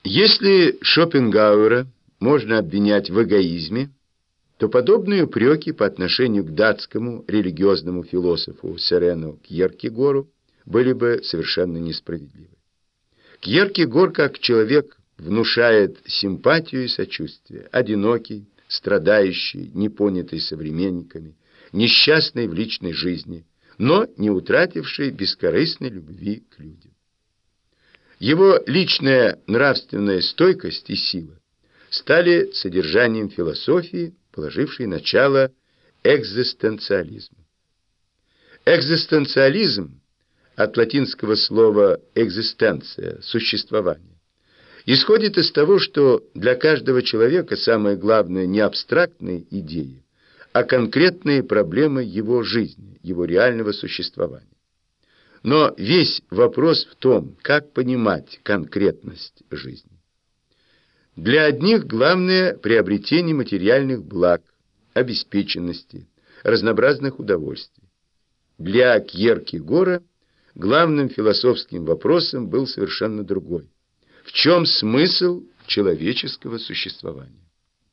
Если Шопенгауэра можно обвинять в эгоизме, то подобные упреки по отношению к датскому религиозному философу Сорену Кьеркегору были бы совершенно несправедливы. Кьеркегор, как человек, внушает симпатию и сочувствие, одинокий, страдающий, непонятый современниками, несчастный в личной жизни, но не утративший бескорыстной любви к людям. Его личная нравственная стойкость и сила стали содержанием философии, положившей начало экзистенциализму. Экзистенциализм от латинского слова «экзистенция» – «существование» исходит из того, что для каждого человека самое главное не абстрактные идеи, а конкретные проблемы его жизни, его реального существования. Но весь вопрос в том, как понимать конкретность жизни. Для одних главное приобретение материальных благ, обеспеченности, разнообразных удовольствий. Для Кьеркегора главным философским вопросом был совершенно другой. В чем смысл человеческого существования?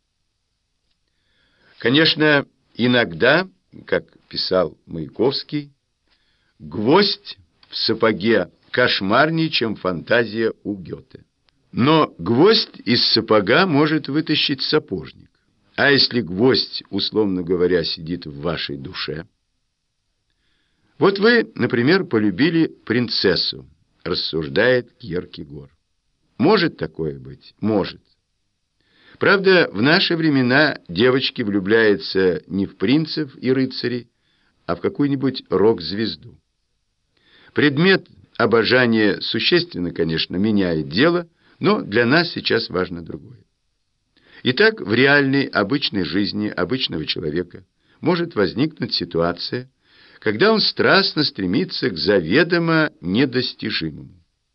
Конечно, иногда, как писал Маяковский, гвоздь в сапоге кошмарнее, чем фантазия у Гёте. Но гвоздь из сапога может вытащить сапожник. А если гвоздь, условно говоря, сидит в вашей душе? Вот вы, например, полюбили принцессу, рассуждает Кьеркегор. Может такое быть? Может. Правда, в наши времена девочки влюбляются не в принцев и рыцарей, а в какую-нибудь рок-звезду. Предмет обожания существенно, конечно, меняет дело, но для нас сейчас важно другое. Итак, в реальной, обычной жизни обычного человека может возникнуть ситуация, когда он страстно стремится к заведомо недостижимому.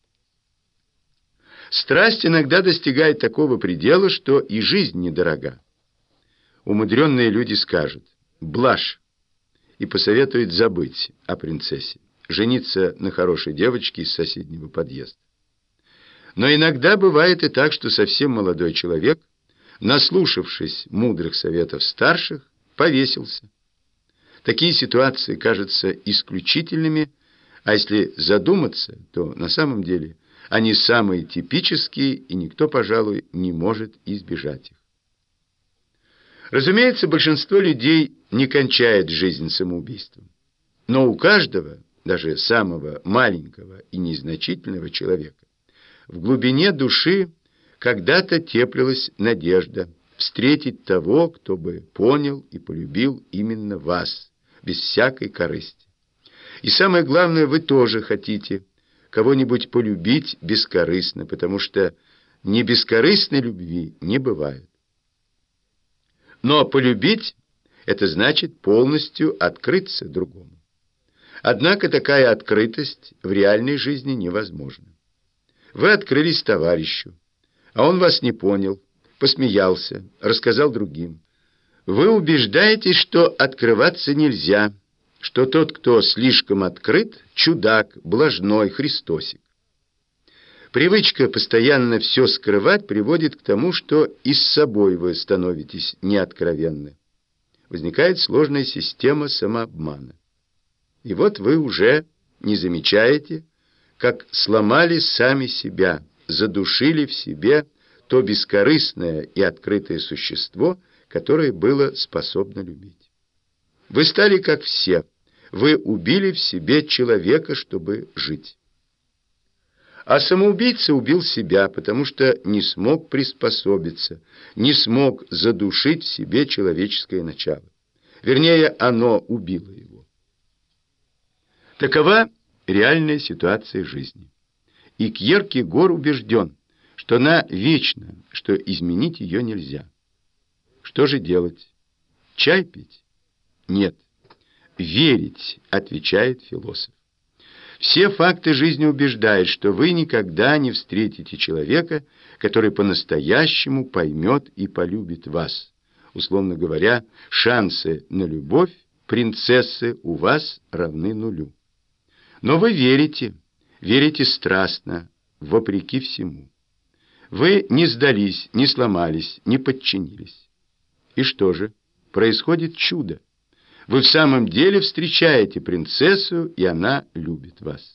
Страсть иногда достигает такого предела, что и жизнь недорога. Умудренные люди скажут «блажь» и посоветуют забыть о принцессе, жениться на хорошей девочке из соседнего подъезда. Но иногда бывает и так, что совсем молодой человек, наслушавшись мудрых советов старших, повесился. Такие ситуации кажутся исключительными, а если задуматься, то на самом деле они самые типические, и никто, пожалуй, не может избежать их. Разумеется, большинство людей не кончает жизнь самоубийством. Но у каждого, даже самого маленького и незначительного человека, в глубине души когда-то теплилась надежда встретить того, кто бы понял и полюбил именно вас, без всякой корысти. И самое главное, вы тоже хотите кого-нибудь полюбить бескорыстно, потому что не бескорыстной любви не бывает. Но полюбить – это значит полностью открыться другому. Однако такая открытость в реальной жизни невозможна. Вы открылись товарищу, а он вас не понял, посмеялся, рассказал другим. Вы убеждаетесь, что открываться нельзя, что тот, кто слишком открыт, чудак, блажной, христосик. Привычка постоянно все скрывать приводит к тому, что и с собой вы становитесь неоткровенны. Возникает сложная система самообмана. И вот вы уже не замечаете, как сломали сами себя, задушили в себе то бескорыстное и открытое существо, которое было способно любить. Вы стали как все, вы убили в себе человека, чтобы жить. А самоубийца убил себя, потому что не смог приспособиться, не смог задушить в себе человеческое начало. Вернее, оно убило его. Такова реальная ситуация жизни. И Кьеркегор убежден, что она вечна, что изменить ее нельзя. Что же делать? Чай пить? Нет. Верить, отвечает философ. Все факты жизни убеждают, что вы никогда не встретите человека, который по-настоящему поймет и полюбит вас. Условно говоря, шансы на любовь принцессы у вас равны нулю. Но вы верите страстно, вопреки всему. Вы не сдались, не сломались, не подчинились. И что же? Происходит чудо. Вы в самом деле встречаете принцессу, и она любит вас.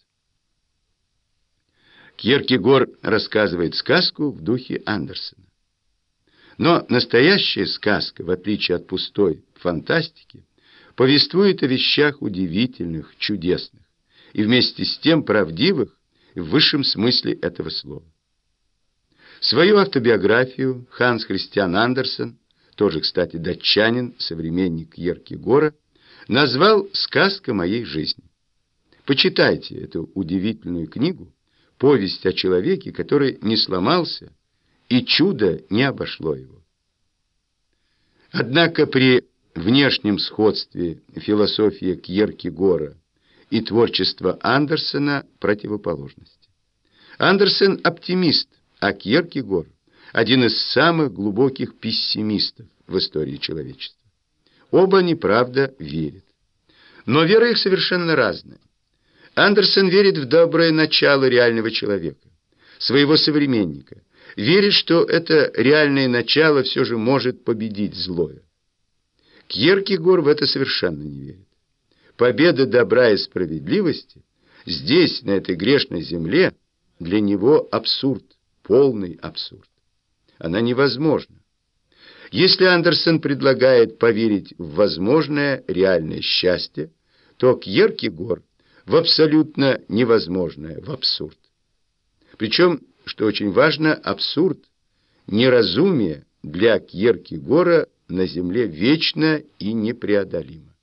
Кьеркегор рассказывает сказку в духе Андерсена. Но настоящая сказка, в отличие от пустой фантастики, повествует о вещах удивительных, чудесных и вместе с тем правдивых в высшем смысле этого слова. Свою автобиографию Ханс Христиан Андерсен, тоже, кстати, датчанин, современник Кьеркегора, назвал «Сказка моей жизни». Почитайте эту удивительную книгу, повесть о человеке, который не сломался, и чудо не обошло его. Однако при внешнем сходстве философия Кьеркегора и творчество Андерсена противоположности. Андерсен оптимист, а Кьеркегор один из самых глубоких пессимистов в истории человечества. Оба они, правда, верят. Но вера их совершенно разная. Андерсен верит в доброе начало реального человека, своего современника, верит, что это реальное начало все же может победить злое. Кьеркегор в это совершенно не верит. Победа добра и справедливости здесь, на этой грешной земле, для него абсурд, полный абсурд. Она невозможна. Если Андерсен предлагает поверить в возможное реальное счастье, то Кьеркегор в абсолютно невозможное, в абсурд. Причем, что очень важно, абсурд, неразумие для Кьеркегора на земле вечно и непреодолимо.